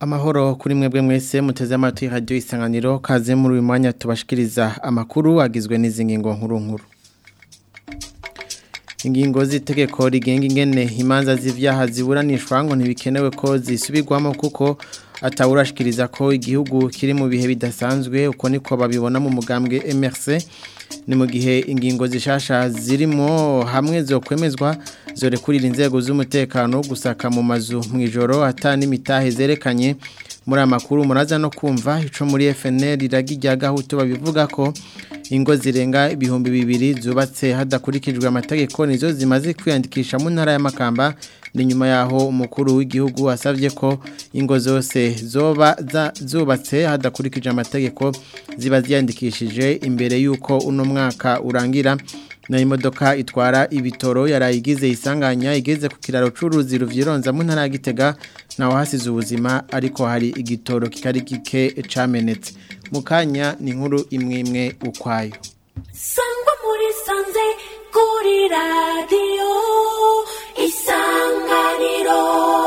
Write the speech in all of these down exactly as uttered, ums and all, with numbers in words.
Amahoro kuri mwebwe mwese muteze amatwi radio Isanganiro kaze muri uyu mwanya tubashikiriza amakuru agizwe n'izi ngingo nkuru nkuru. Ingingo z'itegeko rigenga ingene imanza z'ivyaha ziburanishwa ngo ntibikenewe ko zisubirwamo kuko atawurashikiriza ko igihugu kiri mu bihe bidasanzwe uko niko babibona mu mugambwe M R C ni mu gihe ingingo zishasha zirimo hamwe zo kwemezwa zorekurira inzego z'umutekano gusaka mu mazu mwijoro atani imitahe zerekanye muri amakuru muraza no kumva ico muri F N L iragijya gahutu babivuga ko ingo zirenga ibihumbi bibiri zubatse hadakurikijwe amategeko nizo zimaze kwiyandikisha mu ntara ya Makamba ni nyuma yaho umukuru w'igihugu asavye ko ingo zose zoba zubatse hadakurikije amategeko ziba ziyandikishije imbere yuko uno mwaka urangira na imodoka itwara ibitoro yarayigize isanganya igeze ku kiraro c'uruzi ruvyironza mu ntara ya Gitega naho hasize ubuzima ariko hari igitoro kikari gike camenetse mukanya ni nkuru imwe imwe ukwayo Sangwa muri sanze kuri radio Isanganiro.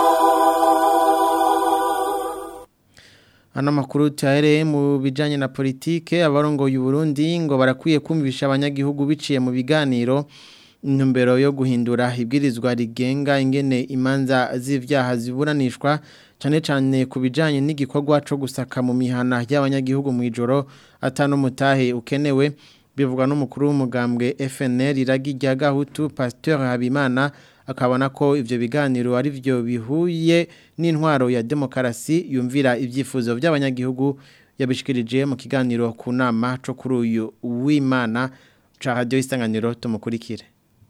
Ano makuru tyahereye mu bijanye na politike abarongoye Burundi ngo barakwiye kumvisha abanyagihugu biciye mu biganiro intumbero yo guhindura ibwirizwa rigenga ingene imanza z'ivyaha ziburanishwa cyane cyane ku bijanye n'igikorwa cyo gusaka mu mihana y'abanyagihugu mu ijoro atano mutahe ukenewe bivugwa n'umukuru w'umugambwe F N L iragijya gahutu Pasteur Habimana akabona ko ivyo biganiro ari byo bihuye n'intwaro ya demokarasi yumvira ivyifuzo by'abanyagihugu yabishikirije mu kiganiro ku nama cyo kuri uyu w'Imana ca radio Isanganiro tumukurikire.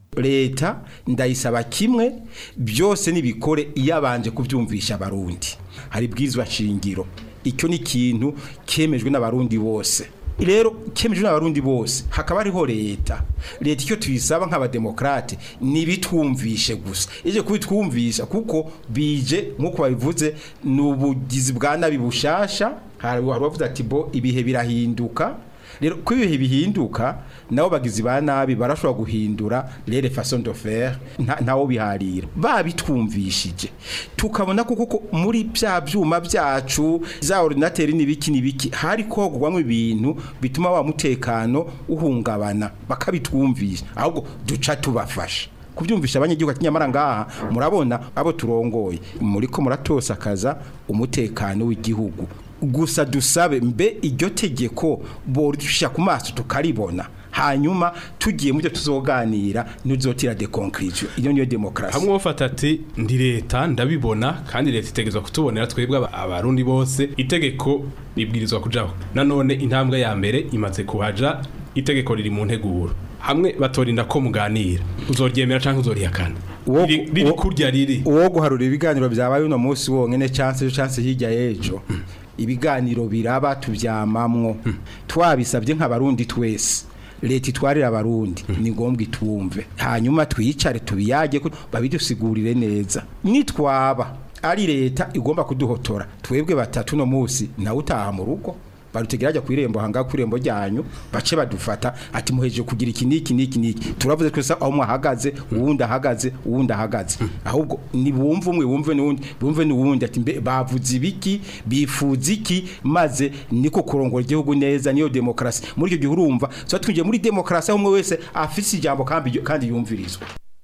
Leta ndayisaba kimwe byose nibikore iyabanje kuvyumvisha abarundi hari bwizwa shingiro icyo ni kintu kemejwe n'abarundi bose rero kemejwe n'abarundi bose hakaba ariho leta leta icyo tuyisaba nk'abademokrate nibitwumvishe gusa ije kubitwumvisha kuko bije nkuko babivuze n'ubugizi bwa nabi bushasha hari wavuze ati bo ibihe birahinduka rero ko ibihe bihinduka nabo bagizi ba nabi barashobora guhindura les façons de faire ntawo biharira babitwumvishije tukabona kuko muri bya byuma byacu za ordinateur nibiki nibiki hari kogwamwe ibintu bituma wa mutekano uhungabana bakabitwumvisha ahubwo duca tubafasha kubyumvisha abanyagihugu kinyamara ngaha murabona abo turongoye muri ko muratosa kaza umutekano w'igihugu gusa dusabe mbe iryo tegeko borusha ku maso tukaribona hanyuma tugiye mu byo tuzoganira nuzotira de conclusion iyo niyo demokrasi hamwe bafata ati ndi leta ndabibona kandi leta itegezwa kutubonera twebwe abarundi bose itegeko ribwirizwa kujaho nanone intambwe ya mbere imaze kuhaja itegeko riri mu nteguro hamwe batorinda ko muganira uzoryemera canke uzorihakana riri kurya riri uwo guharura ibiganiro byabaye uno munsi wonyene chance chance hirya yejo ibiganiro biraba tuvyamamwo twabisabye nk'abarundi twese leta itwarira abarundi ni ngombwa itwumve hanyuma twicare tubiyage ko babidusigurire neza nitwaba ari leta igomba kuduhotora twebwe batatu no munsi na utaha mu rugo barutegeraje kwirembo hanga kwirembo ryanyu bace badufata ati muheje kugira iki niki niki niki turavuze twese aho mwahagaze uwundi ahagaze uwundi ahagaze ahubwo ni bumva umwe bumve n'uwundi bumve n'uwundi ati mbe bavuze ibiki bifuza iki maze niko kurongora igihugu neza niyo demokrasi muri icyo gihe urumva so twinjiye muri demokrasi aho umwe wese afise ijambo kandi kandi yumvirizwa.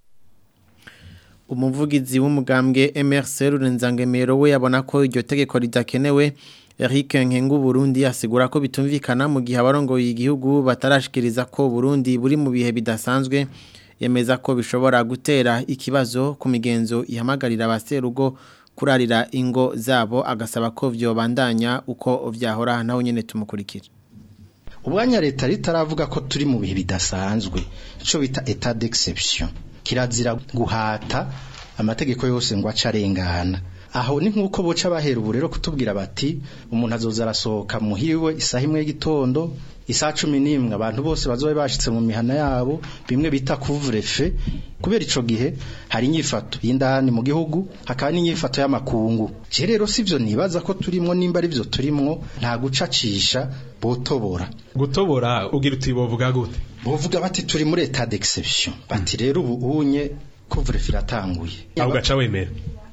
Umuvugizi w'umugambwe M R C Rurenzangemero we yabona ko iryo tegeko ridakenewe. Eric Nkengu Burundi asigura ko bitumvikana mu gihe abarongoye igihugu batarashikiriza ko Burundi buri mu bihe bidasanzwe yemeza ko bishobora gutera ikibazo ku migenzo ihamagarira abaserugo kurarira ingo zabo agasaba ko vyobandanya uko vyahora naho nyene tumukurikira. Ubwanya leta ritaravuga ko turi mu bihe bidasanzwe ico bita état d'exception kirazira guhata amategeko yose ngo acarengana aho ni nkuko boca bahera uburero kutubwira bati umuntu azoza arasohoka muhiriwe isaha imwe y'igitondo isaha cumi n'imwe abantu bose bazobe bashitse mu mihana yabo bimwe bita couvre-feu kubera ico gihe hari inyifato y'indani mu gihugu hakaba n'inyifato y'amakungu je rero sivyo nibaza ko turimwo nimba ari byo turimwo nta gucacisha botobora gutobora ugira uti bovuga gute bovuga bati turi muri état d'exception bati rero ubu unye couvre-feu iratanguye aho gaca wemera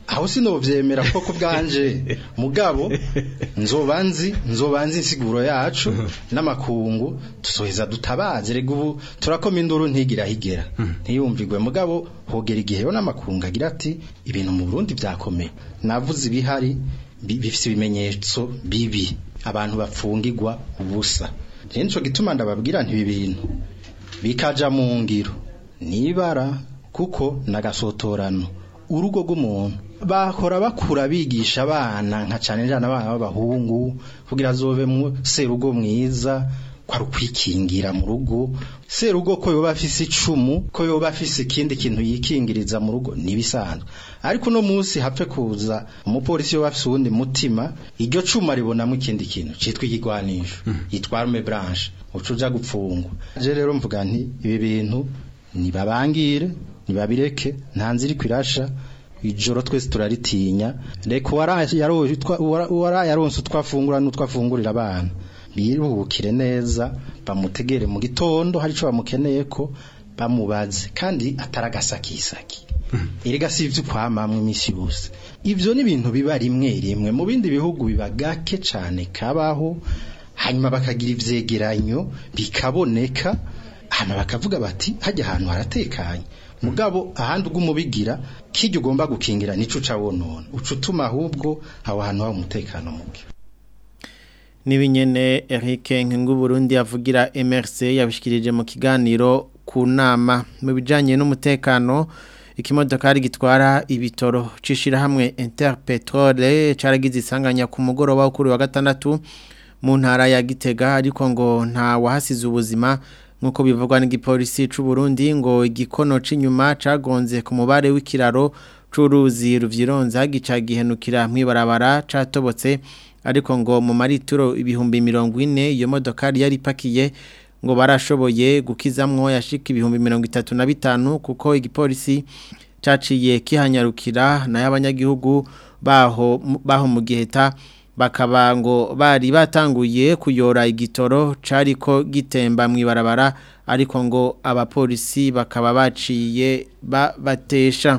aho sinovyemera ko kubwanje mugabo nzobanzi nzobanzi insiguro yacu n'amakungu tusoheza dutabaze rega ubu turakoma induru ntigira higera ntiyumvigwe mugabo hogera igihe yo n'amakungu agira ati ibintu mu Burundi byakomeye navuze ibihari bifise ibimenyetso bibi abantu bapfungirwa ubusa nico gituma ndababwira nti ibintu bikaja mu ngiro nibara kuko nagasotorano urugo rw'umuntu bakora bakura bigisha abana nka cyane njana abana b'abahungu kugira azobe mu serugo mwiza kwa rukwikingira mu rugo serugo ko yoba afise icumu ko yoba afise ikindi kintu yikingiriza mu rugo nibisanzwe ariko no munsi hapfe kuza umupolisi yoba afise uwundi mutima iryo cuma ribonamo ikindi kintu citwa igigwanisho yitwa arme blanche ucuja gupfungwa je rero mvuga nti ibi bintu nibabangire nibabireke nta nzira kwirasha ijoro twese turaritinya reko waraye yaronse twafungura n'utwafungurira abana biruhukire neza bamutegere mu gitondo hari cyo bamukeneye ko bamubaze kandi ataragasakisaki erega sivyo kwamamwe imisi yose ivyo ni ibintu biba rimwe rimwe mu bindi bihugu biba gake cyane kabaho hanyuma bakagira ivyegeranyo bikaboneka hama bakavuga bati hajya ahantu haratekanye mugabo ahandi ugumubigira kijye ugomba gukingira nico cawonona ucutuma ahubwo aho hantu ha umutekano muke Nibinyene Eric Nkengu Burundi avugira M R C yabishikirije mu kiganiro ku nama mu bijanye n'umutekano ikimodokari gitwara ibitoro cishira hamwe Interpetrol caragize isanganya ku mugoroba kuri wa gatandatu mu ntara ya Gitega ariko ngo nta wahasize ubuzima nkuko bivugwa n'igipolisi c'u Burundi ngo igikono c'inyuma cagonze ku mubare w'ikiraro c'uruzi ruvyironza gica gihenukira mwibarabara catobotse ariko ngo mu marituro ibihumbi mirongo ine iyo modokari yari pakiye ngo barashoboye gukizamwo yashika ibihumbi mirongo itatu na bitanu kuko igipolisi caciye kihanyarukira na y'abanyagihugu baho baho mu Giheta bakaba ngo bari batanguye kuyora igitoro cariko gitemba mwibarabara ariko ngo abapolisi bakaba baciye batesha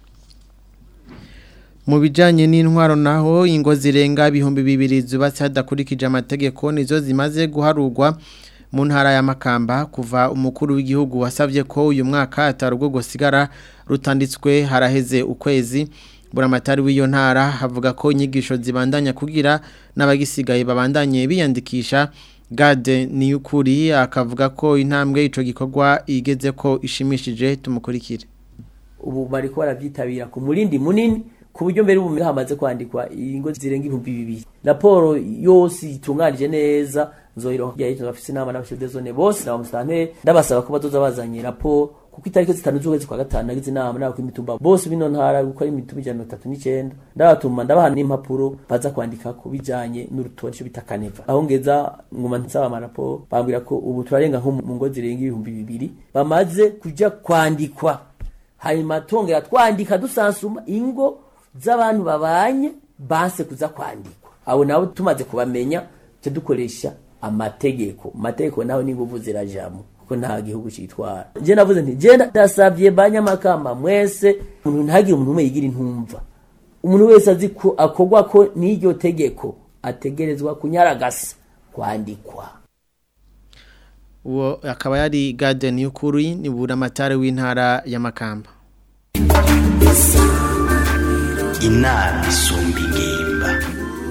mu bijanye n'intwaro naho ingo zirenga ibihumbi bibiri zubatse hadakurikije amategeko nizo zimaze guharurwa mu ntara ya Makamba kuva umukuru w'igihugu wasavye ko uyu mwaka atarugo gosigara rutanditswe haraheze ukwezi buramatari w'iyo ntara havuga ko inyigisho zibandanya kugira n'abagisigaye babandanye biyandikisha Gade Niyukuri akavuga ko intambwe ico gikorwa igeze ko ishimishije tumukurikire ubu bari ko baravyitabira ku murindi munini ku buryo mbere ubu hamaze kwandikwa ingo zirenga ibihumbi bibiri raporo yose itunganije neza nzohiro yahita bafise inama n'abashide zone bose na bamusante ndabasaba ko bazoza bazanye raporo kuko itariko zitanu z'ukwezi kwa gatanu nagize inama n'abo kwimitumba bose bino ntara gukora imitumba ijana na mirongo itatu n'icenda ndabatuma ndabaha n'impapuro baza kwandika ko bijanye n'urutonde cyo bita kaneva aho ngeza nguma nsaba amaraporo bambwira ko ubu turarenga nko mu ngo zirenga ibihumbi bibiri bamaze kuja kwandikwa hanyuma tongera twandika dusansuma ingo z'abantu babanye base kuza kwandikwa abo nabo tumaze kubamenya cyo dukoresha amategeko amategeko naho n'inguvu zirajamo ko nta gihugu cyitwara je navuze nti je ndasavye banyamakamba mwese umuntu ntagire umuntu umwe yigira intumva umuntu wese azi ko akogwa ko n'iryo tegeko ategerezwa kunyaragasa kwandikwa uwo akaba yari Garden y'ukuri ni buramatare w'intara ya Makamba inama isumba ingimba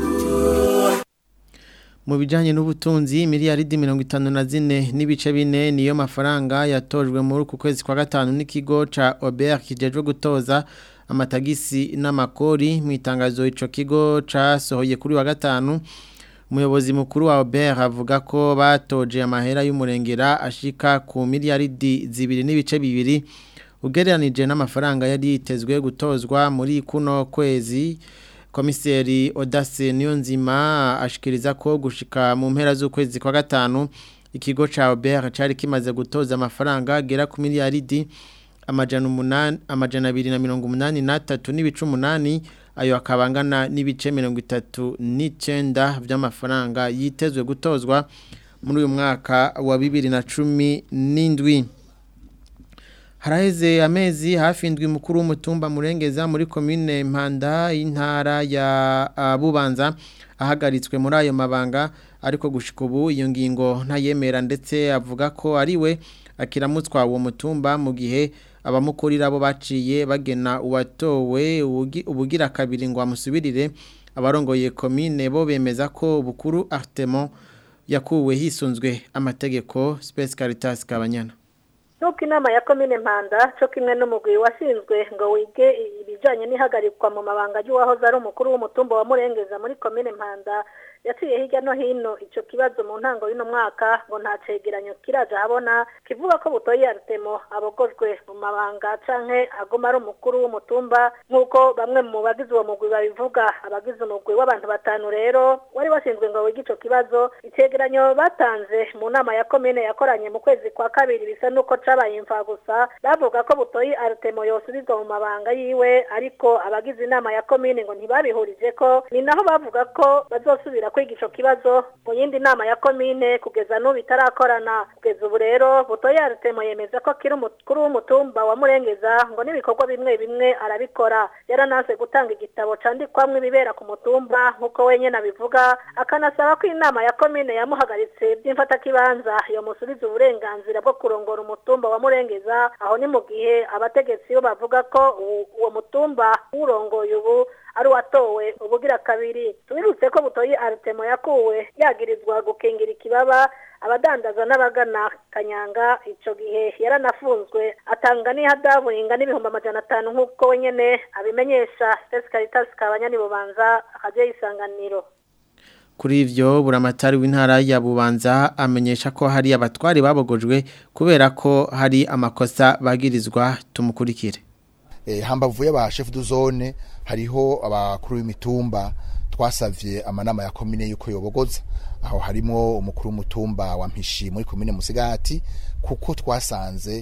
mu bijanye n'ubutunzi miliyaridi mirongo itanu na zine n'ibice bine niyo mafaranga yatojwe muri ku kwezi kwa gatanu n'ikigo ca Ober kijejwe gutoza amatagisi n'amakori mu itangazo ico kigo casohoye kuri wa gatanu umuyobozi mukuru wa Ober avuga ko batoje amahera y'umurengera ashika ku miliyaridi zibiri n'ibice bibiri ugereranije n'amafaranga yari yitezwe gutozwa muri kuno kwezi. Komiseri Odase Niyonzima ashikiriza ko gushika mu mpera z'ukwezi kwa gatanu ikigo ca Ober cari kimaze gutoza amafaranga agera ku miliyaridi amajana umunani amajana abiri na mirongo umunani na tatu n'ibice umunani ayo akabangana n'ibice mirongo itatu n'icenda vy'amafaranga yitezwe gutozwa muri uyu mwaka wa bibiri na cumi n'indwi. Haraheze amezi hafi indwi mukuru w'umutumba Murengeza muri commune Mpanda y'intara ya uh, Bubanza ahagaritswe muri ayo mabanga ariko gushika ubu iyo ngingo ntayemera ndetse avuga ko ariwe akiramutswa uwo mutumba mu gihe abamukurira bo baciye bagena uwatowe ubugira kabiri ngo amusubirire abarongoye commune bo bemeza ko bukuru Artemon yakuwe hisunzwe amategeko Space Caritas Kabanyana. Nuko inama ya commune Mpanda cyo kimwe n'umugwi washinzwe ngo wige ibijanye n'ihagarikwa mu mabanga y'uwahoze ari umukuru w'umutumba wa Murengeza muri commune Mpanda yaciye hirya no hino ico kibazo mu ntango y'ino mwaka ngo nta cegeranyo kiraja habona kivuga ko butoyi Artemo abogojwe mu mabanga canke agoma ari umukuru w'umutumba nkuko bamwe mu bagize uwo mugwi babivuga abagize umugwi w'abantu batanu rero wari washinzwe ngo wige ico kibazo icegeranyo batanze mu nama ya commune yakoranye mu kwezi kwa kabiri bisa nuko cabaye imfa gusa bavuga ko butoyi Artemo yosubizwa mu mabanga yiwe ariko abagize inama ya commune ngo ntibabihurije ko ni naho bavuga ko bazosubira kwigisha kibazo mu yindi nama ya commune kugeza n'ubu itarakorana kugeza ubu rero butoyi Artemo yemeza ko kiri umukuru w'umutumba wa Murengeza ngo n'ibikorwa bimwe bimwe arabikora yarananse gutanga igitabo candikwamwe ibibera ku mutumba nkuko wenyene abivuga akanasaba ko inama ya commune yamuhagaritse by'imfata kibanza yo musubiza uburenganzira bwo kurongora umutumba wa Murengeza aho ni mu gihe abategetsi bo bavuga ko uwo mutumba urongoye ubu ari watowe ubugira kabiri tubirutse ko butoyi Artemo yakuwe yagirizwa gukingira ikibaba abadandaza n'abagana Kanyanga ico gihe yaranafunzwe atanga n'ihadabu ingana n'ibihumbi amajana atanu nkuko wenyene abimenyesha Space Caritas Kabanyani Bubanza akaje isanganiro. Kuri ivyo buramatari w'intara ya Bubanza amenyesha ko hari abatwari babogojwe kubera ko hari amakosa bagirizwa tumukurikire. Eh hambavu y'aba chef de zone hariho abakuru b'imitumba twasavye amanama ya commune yuko yobogoza aho harimo umukuru w'umutumba wa Mpishi muri commune Musigati kuko twasanze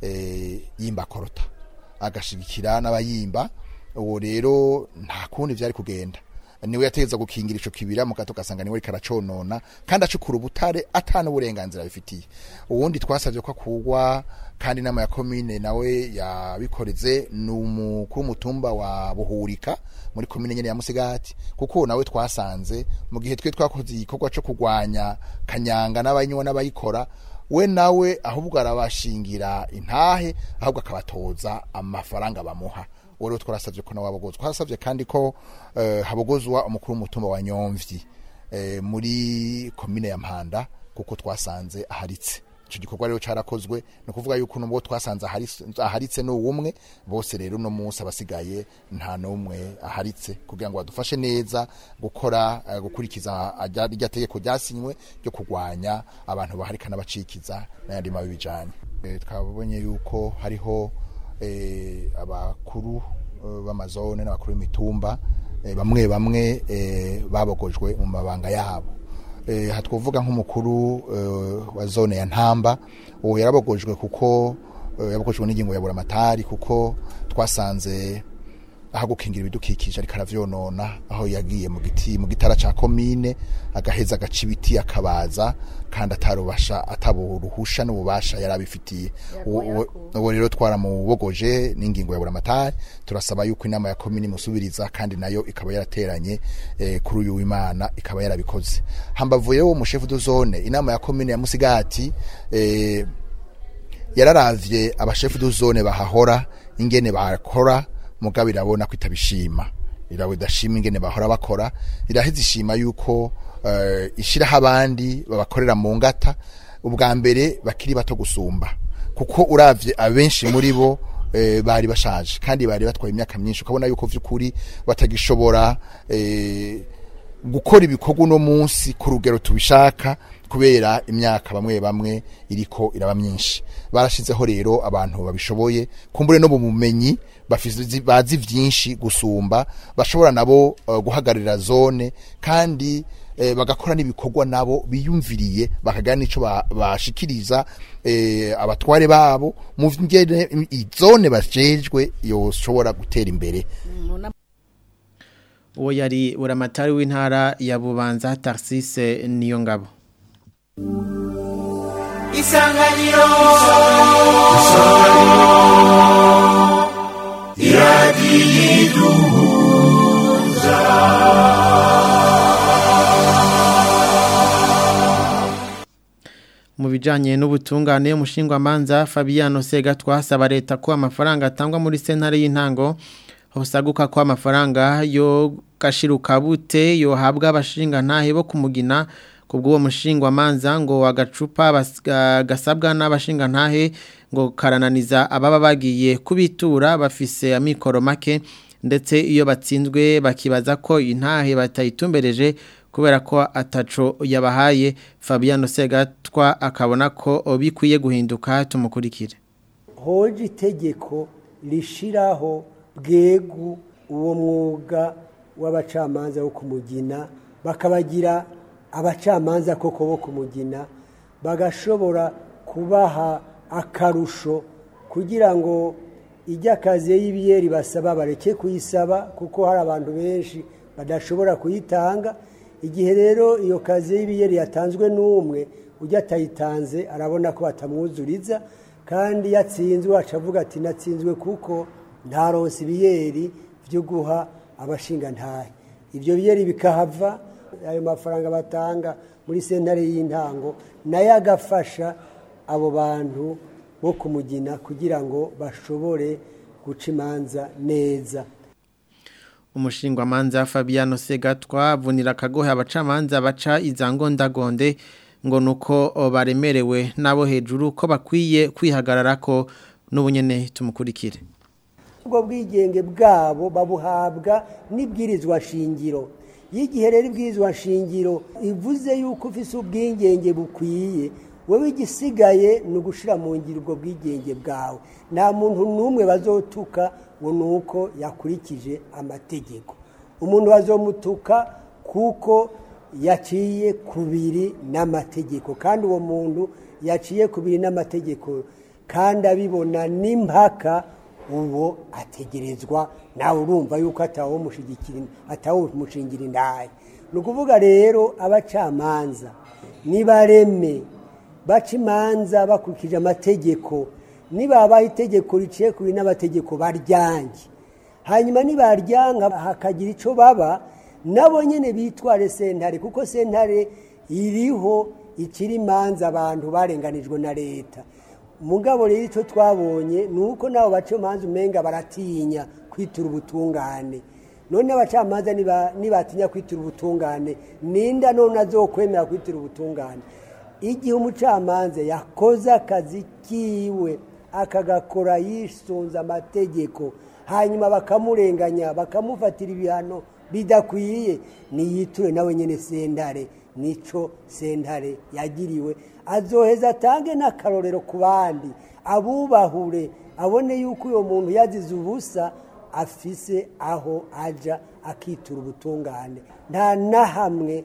eh yimba korota agashigikira n'abayimba uwo rero nta kundi vyari kugenda niwe yategeza gukingira ico kibira mukato kasanga niwe karaconona kandi acukura ubutare atana uburenganzira bifitiye uwundi twasavye ko akugwa kandi nama ya commune nawe yabikoreze n'umukuru w'umutumba wa Buhurika muri commune nyene ya Musigati kuko nawe twasanze mu gihe twe twakoze igikorwa cyo kugwanya Kanyanga n'abanywa n'abayikora we nawe ahubwo arabashingira intahe ahubwo akabatoza amafaranga bamuha woro twarasavye ko nawe abogozwa twasavye kandi ko uh, habogozwa umukuru w'umutumba wa Nyomvyi uh, muri commune ya Mpanda kuko twasanze aharitse ico gikorwa rero carakozwe no kuvuga yuko nubwo twasanze aharitse no umwe bose rero no munsi abasigaye nta numwe aharitse kugira ngo badufashe neza gukora uh, gukurikiza rya tegeko ryasinywe ryo kugwanya abantu baharikana bacikiza n'ayandi mabi bijanye e, twabonye yuko hariho eh abakuru b'amazone n'abakuru b'imitumba bamwe bamwe babogojwe mu mabanga yabo eh hatwovuga nk'umukuru wa zone ya Ntamba uwo yarabogojwe kuko yabogojwe n'ingingo ya buramatari kuko twasanze aho gukingira ibidukikije ariko aravyonona aho yagiye mu giti mu gitara ca commune agaheza agacibiti akabaza kandi atarubasha ataburuhusha n'ububasha yarabifitiye uwo rero twaramubogoje n'ingingo ya buramatari turasaba yuko inama ya commune musubiriza kandi nayo ikaba yarateranye eh, kuri uyu w'Imana ikaba yarabikoze hambavuye wo mu chef de zone inama ya commune ya Musigati eh, yararavye aba chef de zone bahahora ingene bakora mugabe irabona kwitabishima irawe dashima ingene bahora bakora iraheze ishima yuko uh, ishira habandi babakorera mu ngata ubwa mbere bakiri bato gusumba kuko uravye abenshi muri bo e, bari bashaje kandi bari batwaye imyaka myinshi ukabona yuko vy'ukuri batagishobora e, gukora ibikorwa no munsi ku rugero tubishaka kubera imyaka bamwe bamwe iriko iraba myinshi barashizeho rero abantu babishoboye kumbure no bumenyi bafize bazi vyinshi gusumba bashobora nabo uh, guhagarira zone kandi eh, bagakora n'ibikorwa nabo biyumviriye bakagana ico bashikiriza eh, abatware babo mu ngene izone bajejwe yoshobora gutera imbere. Uwo yari buramatari w'intara ya Bubanza Tarsise Niyongabo. Isanganiro Isanganiro bijanye n'ubutungane umushingwamanza Fabiano Segatwa asaba leta ko amafaranga atangwa muri sentare y'intango hosaguka ko amafaranga yo gashiruka bute yo habwa abashinga ntahe bo kumugina kubwo mushingwamanza ngo agacupa gasabwa n'abashinga ntahe ngo karananiza ababa bagiye kubitura bafise amikoro make ndetse iyo batsinzwe bakibaza ko intahe batayitumbereje kubera ko ataco yabahaye. Fabiano Segatwa akabona ko bikwiye guhinduka tumukurikire. Hoje itegeko rishiraho bwegu uwo mwuga w'abacamanza wo kumugina bakabagira abacamanza koko bo kumugina bagashobora kubaha akarusho kugira ngo ijya kazi y'ibiyeri basaba bareke kuyisaba kuko hari abantu benshi badashobora kuyitanga. Igihe rero iyo kazi y'ibiyeri yatanzwe n'umwe ujya atayitanze arabona ko batamwuzuriza kandi yatsinzwe acavuga ati natsinzwe kuko ntaronse ibiyeri byo guha abashinga ntahe. Ibyo biyeri bikahava ayo mafaranga batanga muri sentare y'intango nayo agafasha abo bantu bo kumugina kugira ngo bashobore guca imanza neza. Umushingwamanza Fabiano Segatwa avunira akagohe abacamanza baca izangondagonde ngo nuko baremerewe nabo hejuru ko bakwiye kwihagarara ko n'ubunyene tumukurikire. Ubwo bwigenge bwabo babuhabwa n'ibwirizwa shingiro. Yigihe rero ibwirizwa shingiro ivuze yuko ufise ubwigenge bukwiye wowe igisigaye ni ugushira mu ngiro ubwo bwigenge bwawe. Nta muntu numwe bazotuka ngo nuko yakurikije amategeko. Umuntu bazomutuka kuko yaciye kubiri n'amategeko kandi uwo muntu yaciye kubiri n'amategeko kandi abibona n'impaka uwo ategerezwa nawe urumva yuko atawo mushigikira atawo mushingira indaye. Nukuvuga rero abacamanza nibareme baca imanza bakurikije amategeko nibabaha itegeko riciye kuri n'amategeko baryange hanyuma nibaryanga hakagira ico baba nabo nyene bitware sentare kuko sentare iriho ikiri imanza abantu barenganijwe na leta. Mugabo rero ico twabonye nuko nabo baca imanza umenga baratinya kwitura ubutungane. None abacamanza niba nibatinya kwitura ubutungane ninda none azokwemera kwitura ubutungane. Igihe umucamanza yakoze akazi kiwe akagakora yisunza amategeko hanyuma bakamurenganya bakamufatira ibihano bidakwiye niyiture nawe nyene sentare nico sentare yagiriwe azoheza atange n'akarorero ku bandi abubahure abone yuko uyo muntu yazize ubusa afise aho aja akitura ubutungane. Nta na hamwe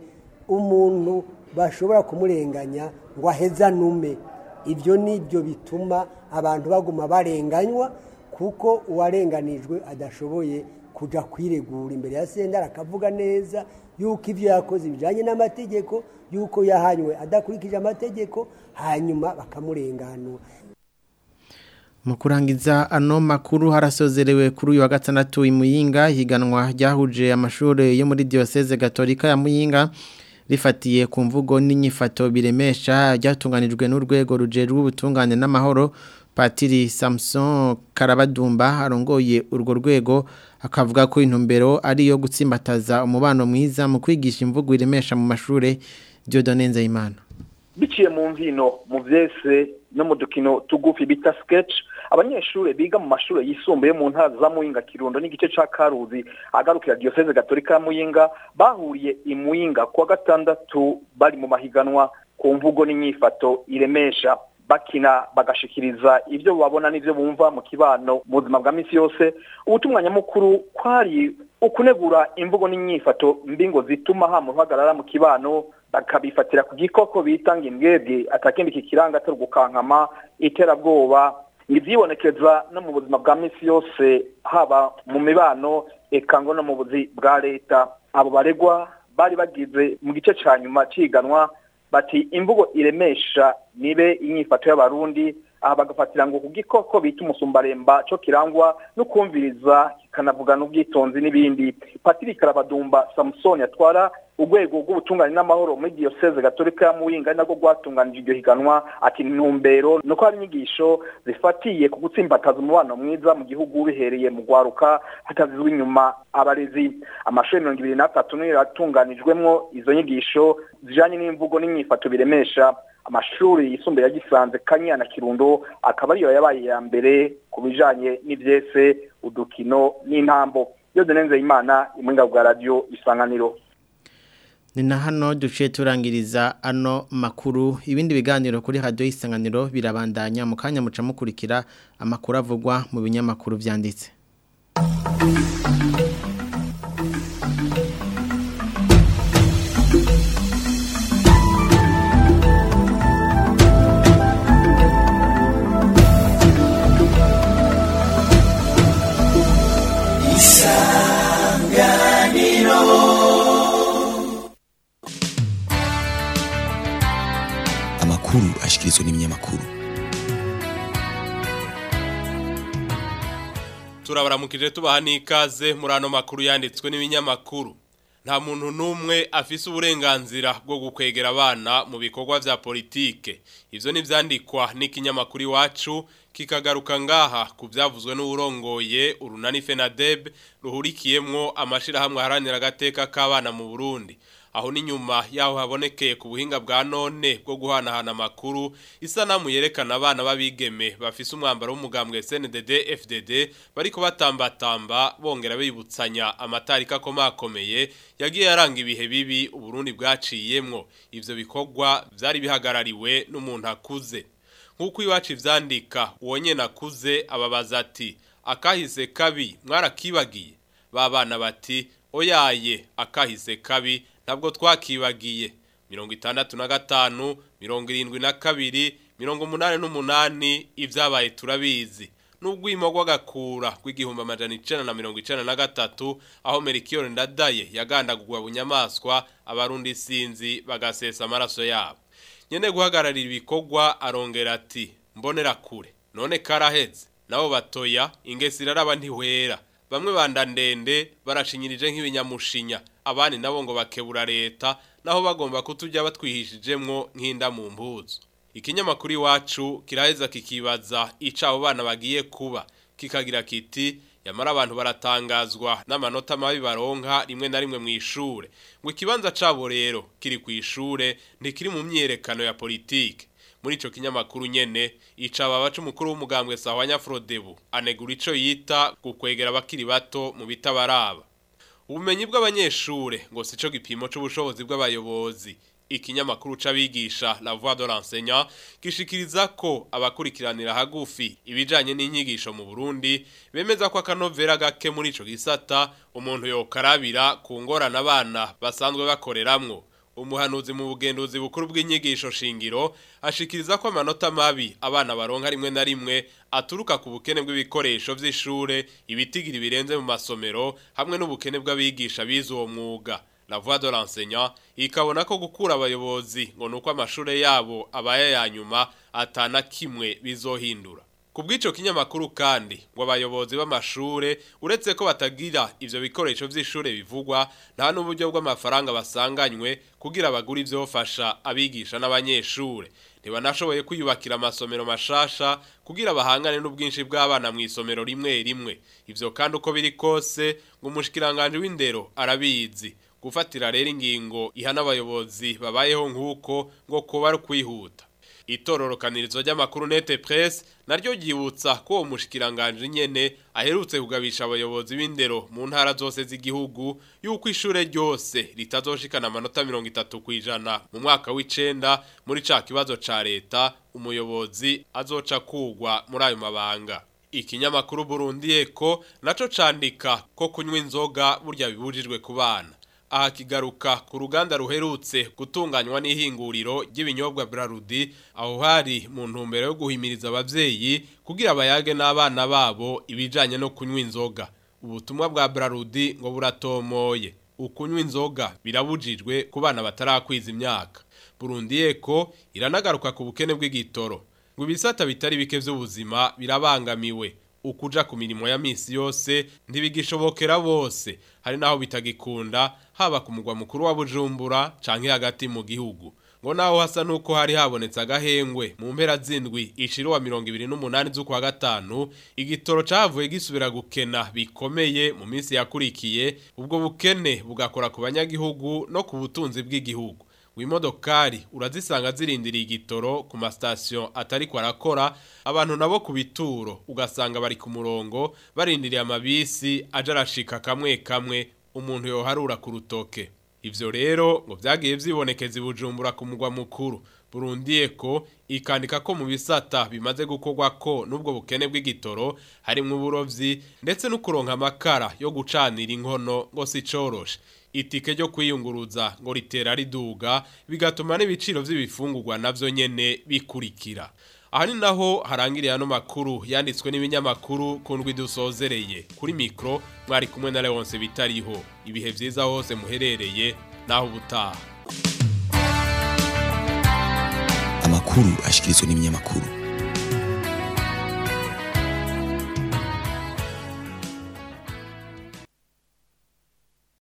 umuntu bashobora kumurenganya ngo aheza nume. Ibyo nibyo bituma abantu baguma barenganywa kuko uwarenganijwe adashoboye kuja kwiregura imbere ya sentare akavuga neza yuko ivyo yakoze bijanye n'amategeko yuko yahanywe adakurikije amategeko hanyuma bakamurenganura. Mu kurangiza ano makuru harasozerewe kuri uyu wa gatandatu i Muyinga higanwa ryahuje amashuri yo muri Diocese Gatolika ya Muyinga rifatiye ku mvugo n'inyifato biremesha ryatunganijwe n'urwego rujejwe ubutungane n'amahoro. Patiri Samson Karabadumba arongoye urwo rwego akavuga ko intumbero ari yo gutsimbataza umubano mwiza mu kwigisha imvugo iremesha mu mashure. Dieudonne Nzeyimana biciye mu mvino mu vyese no mu dukino tugufi bita sketch abanyeshure biga mu mashure yisumbuye mu ntara za Muyinga, Kirundo n'igice ca Karuzi agarukira Diocese Gatolika ya Muyinga bahuriye i Muyinga kwa gatandatu bari mu mahiganwa ku mvugo n'inyifato iremesha bakina bagashikiriza ivyo babona n'ivyo bumva mu kibano mu buzima bwa misi yose. Ubutumwa nyamukuru kwari ukunegura imvugo n'inyifato mbingo zituma hamu hagarara mu kibano bakabifatira ku gikoko bitanga imbwebwe atakindi kikiranga atari gukankama iterabwoba ivyibonekeza no mu buzima bwa misi yose haba mu mibano eka ngo no mu buzi bwa leta. Abo baregwa bari bagize mu gice ca nyuma ciganwa bati imvugo iremesha nibe inyifato y'abarundi aha bagafatira ngo kugikoko bita umusumbaremba cyo kirangwa no kumviriza kanavuga n'ubwitonzi n'ibindi. Patrick Rabadumba Samson yatwara urwego rw'ubutungane n'amahoro muri diocese gatolika ya Muyinga nako rwatunganije iryo higanwa ati ntumbero nuko hari inyigisho zifatiye ku gutsimbataza umubano mwiza mu gihugu bihereye mu gwaruka hatazizwe inyuma abarezi. Amashuri mirongo ibiri na atatu niyo yatunganijwemwo izo nyigisho zijanye n'imvugo n'inyifato biremesha. Amashuri yisumbuye ya Gisanze, Kanya na Kirundo akaba ariyo yabaye ya mbere ku bijanye n'ivyese udukino n'intambo. Yodonenze Imana imwenga bwa radio Isanganiro. Ni na hano duciye turangiriza ano makuru. Ibindi biganiro kuri radio Isanganiro birabandanya mu kanya muca mukurikira amakuru avugwa mu binyamakuru vyanditse. Amakuru ashikirizwa n'ibinyamakuru. Turabaramukije tubaha n'ikaze muri ano makuru yanditswe n'ibinyamakuru. Nta muntu numwe afise uburenganzira bwo gukwegera abana mu bikorwa vya politike. Ivyo nivyandikwa n'ikinyamakuru Iwacu kikagaruka ngaha ku vyavuzwe n'urongoye urunani FENADEB ruhurikiyemwo amashirahamwe aharanira agateka k'abana mu Burundi. Aho ni nyuma yaho habonekeye ku buhinga bwa none bwo guhanahana amakuru isanamu yerekana abana babigeme bafise umwambaro w'umugambwe S N D D F D D bariko batambatamba bongera bibutsanya amatarika akomakomeye yagiye yaranga ibihe bibi Uburundi bwaciyemwo. Ivyo bikorwa vyari bihagarariwe n'umuntu akuze. Nkuko Iwacu ivyandika uwo nyene akuze ababaza ati akahise kabi mwarakibagiye. Babana bati oyaye akahise kabi ntabwo twakibagiye. mirongo itandatu na gatanu, mirongo irindwi na kabiri, mirongo umunani n'umunani ivyabaye turabizi. N'ubwimo rw'agakura rw'igihumbi amajana icenda na mirongo icenda na gatatu aho Melchior Ndadaye yagandagurwa bunyamaswa abarundi sinzi bagasesa amaraso yabo. Nyene guhagararira ibikorwa arongera ati mbonera kure none karaheze nabo batoya ingesi raraba ntihwera. Bamwe bandandende barashinyirije nk'ibinyamushinya abandi nabo ngo bakebura leta naho bagomba kutujya batwihishijemwo nk'inda mu mpuzu. Ikinyamakuru Iwacu kiraheza kikibaza ica abo bana bagiye kuba kikagira kiti yamara abantu baratangazwa n'amanota mabi baronka rimwe na rimwe mu ishure ngo ikibanza cabo rero kiri ku ishure ntikiri mu myerekano ya politike. Muri ico kinyamakuru nyene icaba bacu mukuru w'umugambwe Sahwanya Frodebu anegura ico yita gukwegera abakiri bato mu bitabaraba. Ubumenyi bw'abanyeshure ngo sico gipimo c'ubushobozi bw'abayobozi. Ikinyamakuru c'abigisha La Voix de l'enseignant gishikiriza ko abakurikiranira hagufi ibijanye n'inyigisho mu Burundi bemeza ko akanovera gake muri ico gisata umuntu yokarabira ku ngorana abana basanzwe bakoreramwo. Umuhanuzi mu bugenduzi bukuru bw'inyigisho shingiro ashikiriza ko amanota mabi abana baronka rimwe na rimwe aturuka ku bukene bw'ibikoresho vy'ishure, ibitigiri birenze mu masomero hamwe n'ubukene bw'abigisha bize uwo mwuga. La Voix de l'enseignant ikabona ko gukura abayobozi ngo nuko amashure yabo abaye ya nyuma atana kimwe bizohindura. Kubwico kinyamakuru kandi ngo abayobozi b'amashure uretse ko batagira ivyo bikoresho vy'ishure bivugwa nta n'uburyo bw'amafaranga basanganywe kugira bagura ivyo bafasha abigisha n'abanyeshure. Ntibanashoboye kwiyubakira amasomero mashasha kugira bahangane n'ubwinshi bw'abana mu isomero rimwe rimwe. Ivyo kandi uko biri kose ngo umushikiranganje w'indero arabizi. Gufatira rero ingingo ihana abayobozi babayeho nk'uko ngo kuba ari kwihuta. Itororokanirizo ry'amakuru Nete Press naryo ryibutsa ko umushikiranganje nyene aherutse kugabisha abayobozi b'indero mu ntara zose z'igihugu yuko ishure ryose ritazoshikana amanota mirongo itatu kwijana mu mwaka w'icenda muri ca kibazo ca leta umuyobozi azoca kugwa muri ayo mabanga. Ikinyamakuru Burundi Eko naco candika ko kunywa inzoga burya bibujijwe ku bana. Aha kigaruka ku ruganda ruherutse gutunganywa n'ihinguriro ry'ibinyobwa Brarudi aho hari mu ntumbero yo guhimiriza abavyeyi kugira bayage n'abana babo ibijanye no kunywa inzoga. Ubutumwa bwa Brarudi ngo buratomoye ukunywa inzoga birabujijwe ku bana batarakwiza imyaka. Burundi Eko iranagaruka ku bukene bw'igitoro. ngo ibisata bitari bike vy'ubuzima birabangamiwe ukuja ku mirimo ya misi yose ntibigishobokera bose hari naho bitagikunda haba ku mugwa mukuru wa Bujumbura canke hagati mu gihugu ngo naho hasa nuko hari habonetse agahengwe mu mpera zindwi ishiro wa mirongo ibiri n'umunani z'ukwa gatanu igitoro cavuye gisubira gukena bikomeye mu minsi yakurikiye ubwo bukene bugakora ku banyagihugu no ku butunzi bw'igihugu w'imodokari urazisanga zirindiriye igitoro ku mastation atari ko arakora abantu nabo ku bituro ugasanga bari ku murongo barindiriye amabisi aje arashika kamwe kamwe umuntu yoharura ku rutoke ivyo rero ngo vyagiye vyibonekeza i Bujumbura ku mugwa mukuru Burundi ko ikandika ko mu bisata bimaze gukorwa ko nubwo bukene bw'igitoro harimwo uburovyi ndetse no kuronka amakara yo gucanira inkono ngo si coroshe itike ryo kwiyunguruza ngo ritera riduga bigatuma n'ibiciro vy'ibifungurwa navyo nyene bikurikira aha ni naho harangiriye ano makuru yanditswe n'ibinyamakuru kundwi dusozereye kuri mikro mwari kumwe na Leonce bitariho ibihe vyiza hose muherereye naho ubutaha amakuru ashikirizwa n'ibinyamakuru